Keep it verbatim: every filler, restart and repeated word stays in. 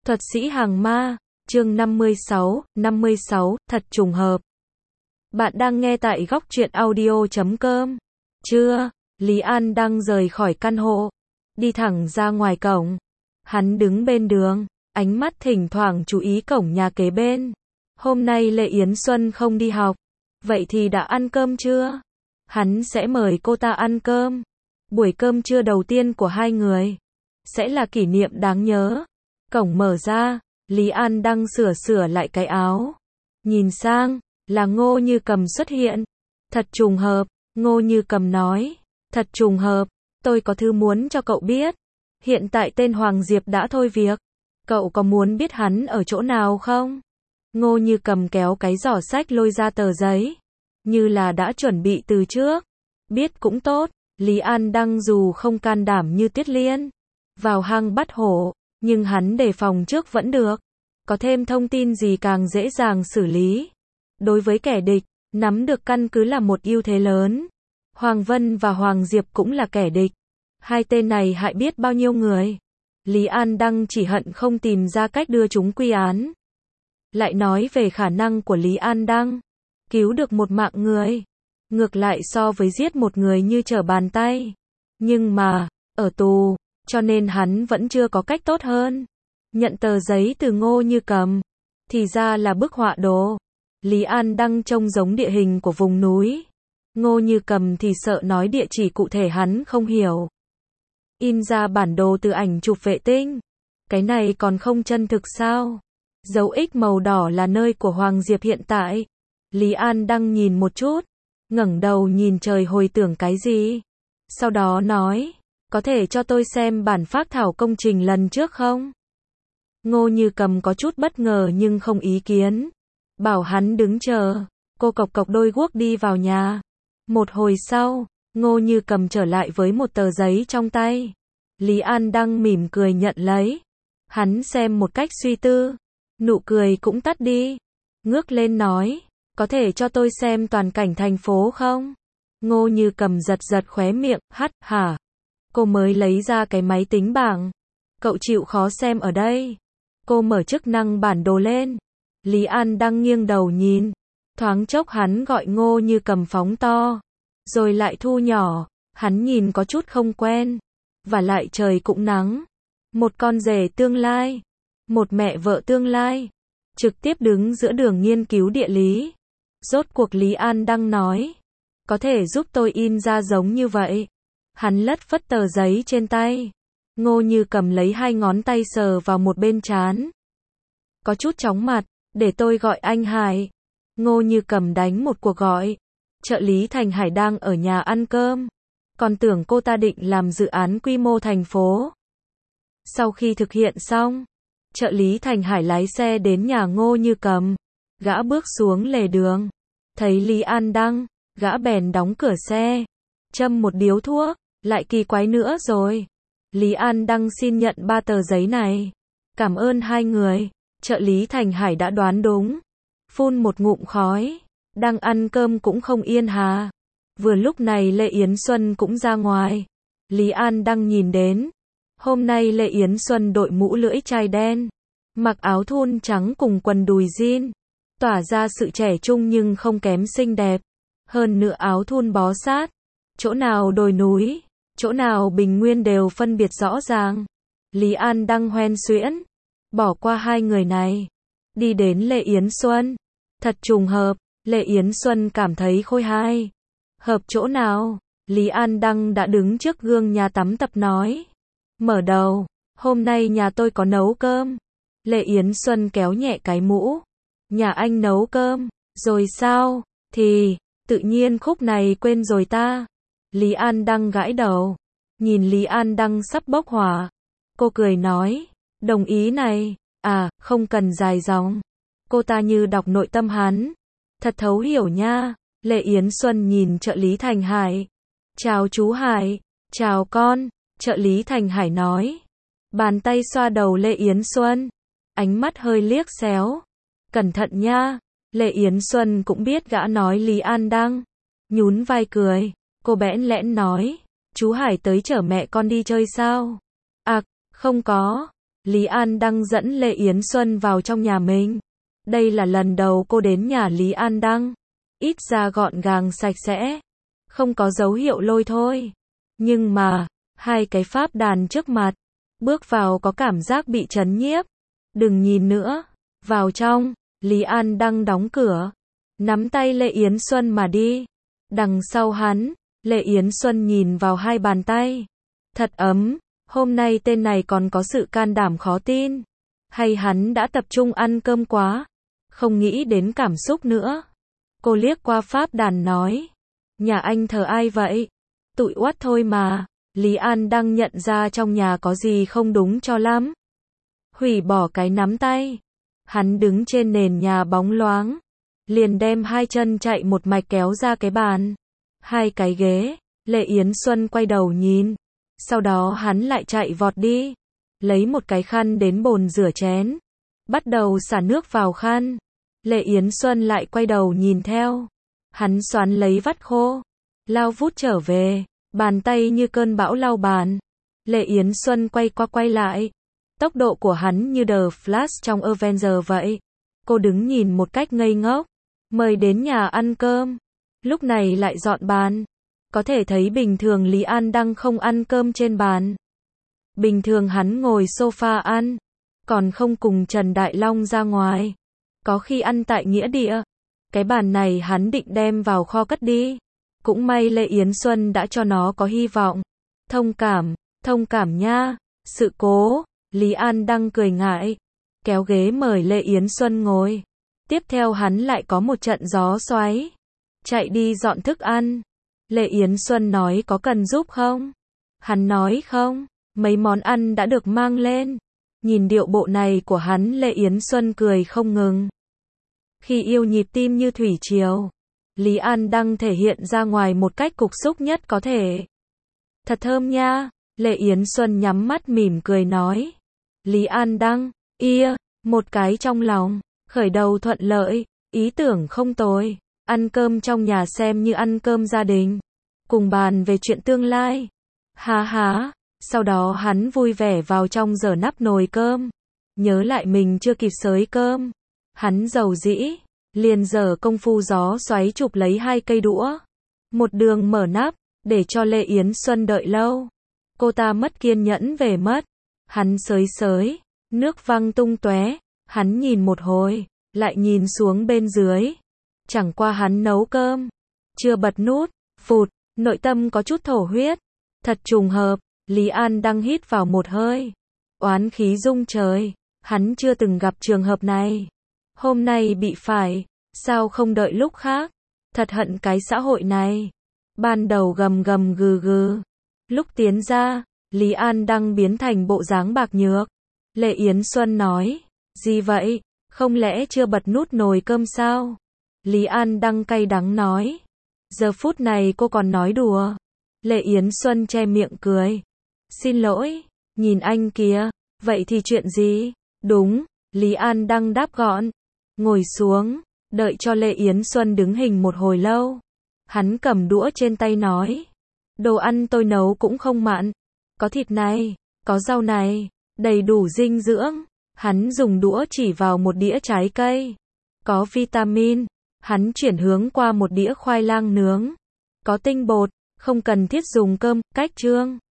Thuật sĩ hàng ma, chương năm mươi sáu, năm mươi sáu, thật trùng hợp. Bạn đang nghe tại góc truyện audio chấm com. Chưa, Lý An đang rời khỏi căn hộ, đi thẳng ra ngoài cổng. Hắn đứng bên đường, ánh mắt thỉnh thoảng chú ý cổng nhà kế bên. Hôm nay Lệ Yến Xuân không đi học, vậy thì đã ăn cơm chưa? Hắn sẽ mời cô ta ăn cơm. Buổi cơm trưa đầu tiên của hai người sẽ là kỷ niệm đáng nhớ. Cổng mở ra, Lý An đang sửa sửa lại cái áo. Nhìn sang, là Ngô Như Cầm xuất hiện. Thật trùng hợp, Ngô Như Cầm nói. Thật trùng hợp, tôi có thứ muốn cho cậu biết. Hiện tại tên Hoàng Diệp đã thôi việc. Cậu có muốn biết hắn ở chỗ nào không? Ngô Như Cầm kéo cái giỏ sách lôi ra tờ giấy. Như là đã chuẩn bị từ trước. Biết cũng tốt, Lý An Đăng dù không can đảm như Tuyết Liên vào hang bắt hổ, nhưng hắn đề phòng trước vẫn được. Có thêm thông tin gì càng dễ dàng xử lý. Đối với kẻ địch, nắm được căn cứ là một ưu thế lớn. Hoàng Vân và Hoàng Diệp cũng là kẻ địch. Hai tên này hại biết bao nhiêu người. Lý An Đăng chỉ hận không tìm ra cách đưa chúng quy án. Lại nói về khả năng của Lý An Đăng, cứu được một mạng người, ngược lại so với giết một người như trở bàn tay. Nhưng mà, ở tù, cho nên hắn vẫn chưa có cách tốt hơn. Nhận tờ giấy từ Ngô Như Cầm, thì ra là bức họa đồ. Lý An Đăng trông giống địa hình của vùng núi. Ngô Như Cầm thì sợ nói địa chỉ cụ thể hắn không hiểu. In ra bản đồ từ ảnh chụp vệ tinh. Cái này còn không chân thực sao? Dấu X màu đỏ là nơi của Hoàng Diệp hiện tại. Lý An Đăng nhìn một chút, ngẩng đầu nhìn trời hồi tưởng cái gì. Sau đó nói, có thể cho tôi xem bản phác thảo công trình lần trước không? Ngô Như Cầm có chút bất ngờ nhưng không ý kiến. Bảo hắn đứng chờ. Cô cộc cộc đôi guốc đi vào nhà. Một hồi sau, Ngô Như Cầm trở lại với một tờ giấy trong tay. Lý An Đăng mỉm cười nhận lấy. Hắn xem một cách suy tư. Nụ cười cũng tắt đi. Ngước lên nói, có thể cho tôi xem toàn cảnh thành phố không? Ngô Như Cầm giật giật khóe miệng, hắt, hả? Cô mới lấy ra cái máy tính bảng. Cậu chịu khó xem ở đây. Cô mở chức năng bản đồ lên. Lý An Đăng nghiêng đầu nhìn. Thoáng chốc hắn gọi Ngô Như Cầm phóng to. Rồi lại thu nhỏ. Hắn nhìn có chút không quen. Và lại trời cũng nắng. Một con rể tương lai. Một mẹ vợ tương lai. Trực tiếp đứng giữa đường nghiên cứu địa lý. Rốt cuộc Lý An Đăng nói. Có thể giúp tôi in ra giống như vậy. Hắn lất phất tờ giấy trên tay. Ngô Như Cầm lấy hai ngón tay sờ vào một bên trán. Có chút chóng mặt, để tôi gọi anh Hải. Ngô Như Cầm đánh một cuộc gọi. Trợ lý Thành Hải đang ở nhà ăn cơm. Còn tưởng cô ta định làm dự án quy mô thành phố. Sau khi thực hiện xong, trợ lý Thành Hải lái xe đến nhà Ngô Như Cầm. Gã bước xuống lề đường. Thấy Lý An Đăng, gã bèn đóng cửa xe. Châm một điếu thuốc, lại kỳ quái nữa rồi. Lý An Đăng xin nhận ba tờ giấy này. Cảm ơn hai người. Trợ lý Thành Hải đã đoán đúng. Phun một ngụm khói. Đang ăn cơm cũng không yên hà. Vừa lúc này Lệ Yến Xuân cũng ra ngoài. Lý An Đăng nhìn đến. Hôm nay Lệ Yến Xuân đội mũ lưỡi chai đen. Mặc áo thun trắng cùng quần đùi jean. Tỏa ra sự trẻ trung nhưng không kém xinh đẹp. Hơn nữa áo thun bó sát. Chỗ nào đồi núi, chỗ nào bình nguyên đều phân biệt rõ ràng. Lý An Đăng hoen suyễn. Bỏ qua hai người này. Đi đến Lệ Yến Xuân. Thật trùng hợp, Lệ Yến Xuân cảm thấy khôi hài. Hợp chỗ nào? Lý An Đăng đã đứng trước gương nhà tắm tập nói. Mở đầu, hôm nay nhà tôi có nấu cơm. Lệ Yến Xuân kéo nhẹ cái mũ. Nhà anh nấu cơm, rồi sao? Thì, tự nhiên khúc này quên rồi ta. Lý An Đăng gãi đầu. Nhìn Lý An Đăng sắp bốc hỏa. Cô cười nói, đồng ý này. À, không cần dài dòng. Cô ta như đọc nội tâm hắn. Thật thấu hiểu nha. Lệ Yến Xuân nhìn trợ lý Thành Hải. Chào chú Hải. Chào con. Trợ lý Thành Hải nói. Bàn tay xoa đầu Lệ Yến Xuân. Ánh mắt hơi liếc xéo. Cẩn thận nha. Lệ Yến Xuân cũng biết gã nói Lý An Đăng. Nhún vai cười. Cô bẽn lẽn nói. Chú Hải tới chở mẹ con đi chơi sao? À, không có. Lý An Đăng dẫn Lê Yến Xuân vào trong nhà mình. Đây là lần đầu cô đến nhà Lý An Đăng. Ít ra gọn gàng sạch sẽ, không có dấu hiệu lôi thôi. Nhưng mà, hai cái pháp đàn trước mặt, bước vào có cảm giác bị chấn nhiếp. Đừng nhìn nữa, vào trong, Lý An Đăng đóng cửa, nắm tay Lê Yến Xuân mà đi. Đằng sau hắn, Lê Yến Xuân nhìn vào hai bàn tay. Thật ấm, hôm nay tên này còn có sự can đảm khó tin. Hay hắn đã tập trung ăn cơm quá, không nghĩ đến cảm xúc nữa. Cô liếc qua pháp đàn nói, nhà anh thờ ai vậy? Tụi oắt thôi mà. Lý An Đăng nhận ra trong nhà có gì không đúng cho lắm. Hủy bỏ cái nắm tay. Hắn đứng trên nền nhà bóng loáng, liền đem hai chân chạy một mạch kéo ra cái bàn, hai cái ghế. Lê Yến Xuân quay đầu nhìn, sau đó hắn lại chạy vọt đi, lấy một cái khăn đến bồn rửa chén, bắt đầu xả nước vào khăn. Lê Yến Xuân lại quay đầu nhìn theo, hắn xoắn lấy vắt khô, lao vút trở về, bàn tay như cơn bão lau bàn. Lê Yến Xuân quay qua quay lại, tốc độ của hắn như The Flash trong Avenger vậy. Cô đứng nhìn một cách ngây ngốc, mời đến nhà ăn cơm, lúc này lại dọn bàn. Có thể thấy bình thường Lý An Đăng không ăn cơm trên bàn. Bình thường hắn ngồi sofa ăn, còn không cùng Trần Đại Long ra ngoài. Có khi ăn tại nghĩa địa. Cái bàn này hắn định đem vào kho cất đi. Cũng may Lê Yến Xuân đã cho nó có hy vọng. Thông cảm, thông cảm nha. Sự cố. Lý An Đăng cười ngại, kéo ghế mời Lê Yến Xuân ngồi. Tiếp theo hắn lại có một trận gió xoáy, chạy đi dọn thức ăn. Lê Yến Xuân nói có cần giúp không? Hắn nói không, mấy món ăn đã được mang lên. Nhìn điệu bộ này của hắn, Lê Yến Xuân cười không ngừng. Khi yêu nhịp tim như thủy triều, Lý An Đăng thể hiện ra ngoài một cách cục xúc nhất có thể. Thật thơm nha. Lê Yến Xuân nhắm mắt mỉm cười nói. Lý An Đăng, ia, một cái trong lòng, khởi đầu thuận lợi, ý tưởng không tồi, ăn cơm trong nhà xem như ăn cơm gia đình, cùng bàn về chuyện tương lai. Há há, sau đó hắn vui vẻ vào trong giở nắp nồi cơm, nhớ lại mình chưa kịp xới cơm. Hắn giàu dĩ, liền giở công phu gió xoáy chụp lấy hai cây đũa, một đường mở nắp, để cho Lê Yến Xuân đợi lâu. Cô ta mất kiên nhẫn về mất. Hắn xới xới, nước văng tung tóe. Hắn nhìn một hồi, lại nhìn xuống bên dưới. Chẳng qua hắn nấu cơm, chưa bật nút, phụt, nội tâm có chút thổ huyết. Thật trùng hợp. Lý An Đăng hít vào một hơi, oán khí rung trời. Hắn chưa từng gặp trường hợp này. Hôm nay bị phải, sao không đợi lúc khác? Thật hận cái xã hội này. Ban đầu gầm gầm gừ gừ, lúc tiến ra, Lý An Đăng biến thành bộ dáng bạc nhược. Lê Yến Xuân nói, gì vậy, không lẽ chưa bật nút nồi cơm sao? Lý An Đăng cay đắng nói, giờ phút này cô còn nói đùa. Lê Yến Xuân che miệng cười, xin lỗi, nhìn anh kìa, vậy thì chuyện gì? Đúng, Lý An Đăng đáp gọn, ngồi xuống, đợi cho Lê Yến Xuân đứng hình một hồi lâu. Hắn cầm đũa trên tay nói, đồ ăn tôi nấu cũng không mặn, có thịt này, có rau này, đầy đủ dinh dưỡng. Hắn dùng đũa chỉ vào một đĩa trái cây, có vitamin. Hắn chuyển hướng qua một đĩa khoai lang nướng, có tinh bột, không cần thiết dùng cơm. Cách chương